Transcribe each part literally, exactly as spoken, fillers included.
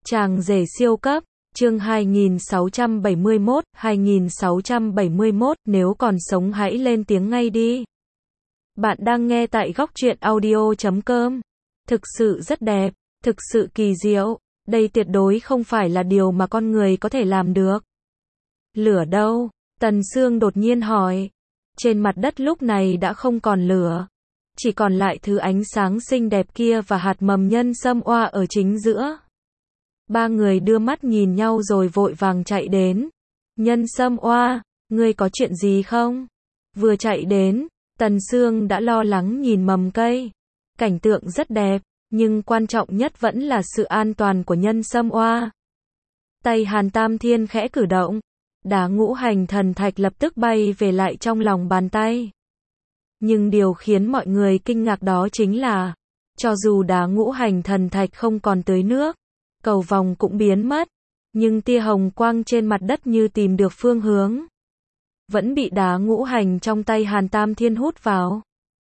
Chàng rể siêu cấp, chương hai nghìn sáu trăm bảy mươi mốt, hai nghìn sáu trăm bảy mươi mốt, nếu còn sống hãy lên tiếng ngay đi. Bạn đang nghe tại góc truyện audio chấm com. Thực sự rất đẹp, thực sự kỳ diệu, đây tuyệt đối không phải là điều mà con người có thể làm được. Lửa đâu? Tần Sương đột nhiên hỏi. Trên mặt đất lúc này đã không còn lửa, chỉ còn lại thứ ánh sáng xinh đẹp kia và hạt mầm nhân sâm oa ở chính giữa. Ba người đưa mắt nhìn nhau rồi vội vàng chạy đến. Nhân sâm oa, ngươi có chuyện gì không? Vừa chạy đến, Tần Sương đã lo lắng nhìn mầm cây. Cảnh tượng rất đẹp, nhưng quan trọng nhất vẫn là sự an toàn của nhân sâm oa. Tay Hàn Tam Thiên khẽ cử động, đá ngũ hành thần thạch lập tức bay về lại trong lòng bàn tay. Nhưng điều khiến mọi người kinh ngạc đó chính là, cho dù đá ngũ hành thần thạch không còn tưới nước, cầu vòng cũng biến mất, nhưng tia hồng quang trên mặt đất như tìm được phương hướng, vẫn bị đá ngũ hành trong tay Hàn Tam Thiên hút vào.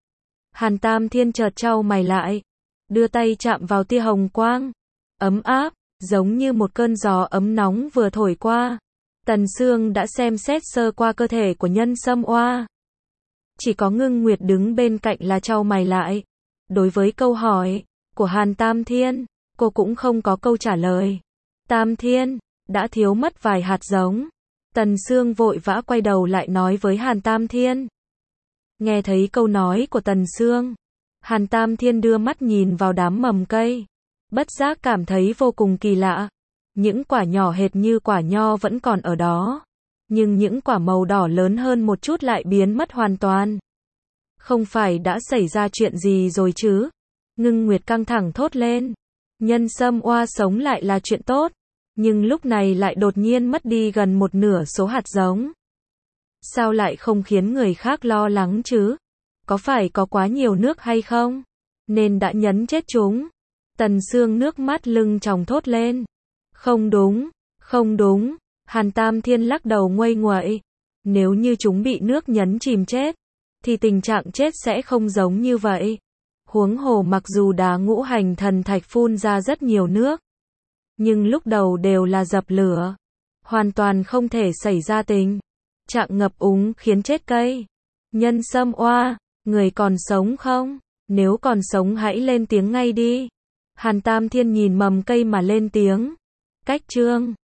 Hàn Tam Thiên chợt chau mày lại, đưa tay chạm vào tia hồng quang, ấm áp, giống như một cơn gió ấm nóng vừa thổi qua. Tần Sương đã xem xét sơ qua cơ thể của nhân sâm oa. Chỉ có Ngưng Nguyệt đứng bên cạnh là chau mày lại. Đối với câu hỏi của Hàn Tam Thiên, cô cũng không có câu trả lời. Tam Thiên, đã thiếu mất vài hạt giống. Tần Sương vội vã quay đầu lại nói với Hàn Tam Thiên. Nghe thấy câu nói của Tần Sương, Hàn Tam Thiên đưa mắt nhìn vào đám mầm cây, bất giác cảm thấy vô cùng kỳ lạ. Những quả nhỏ hệt như quả nho vẫn còn ở đó, nhưng những quả màu đỏ lớn hơn một chút lại biến mất hoàn toàn. Không phải đã xảy ra chuyện gì rồi chứ? Ngưng Nguyệt căng thẳng thốt lên. Nhân sâm oa sống lại là chuyện tốt, nhưng lúc này lại đột nhiên mất đi gần một nửa số hạt giống. Sao lại không khiến người khác lo lắng chứ? Có phải có quá nhiều nước hay không? Nên đã nhấn chết chúng. Tần Sương nước mắt lưng tròng thốt lên. Không đúng, không đúng. Hàn Tam Thiên lắc đầu nguây nguậy. Nếu như chúng bị nước nhấn chìm chết, thì tình trạng chết sẽ không giống như vậy. Huống hồ mặc dù đá ngũ hành thần thạch phun ra rất nhiều nước, nhưng lúc đầu đều là dập lửa, hoàn toàn không thể xảy ra tình trạng ngập úng khiến chết cây. Nhân sâm oa, người còn sống không? Nếu còn sống hãy lên tiếng ngay đi. Hàn Tam Thiên nhìn mầm cây mà lên tiếng. Cách chương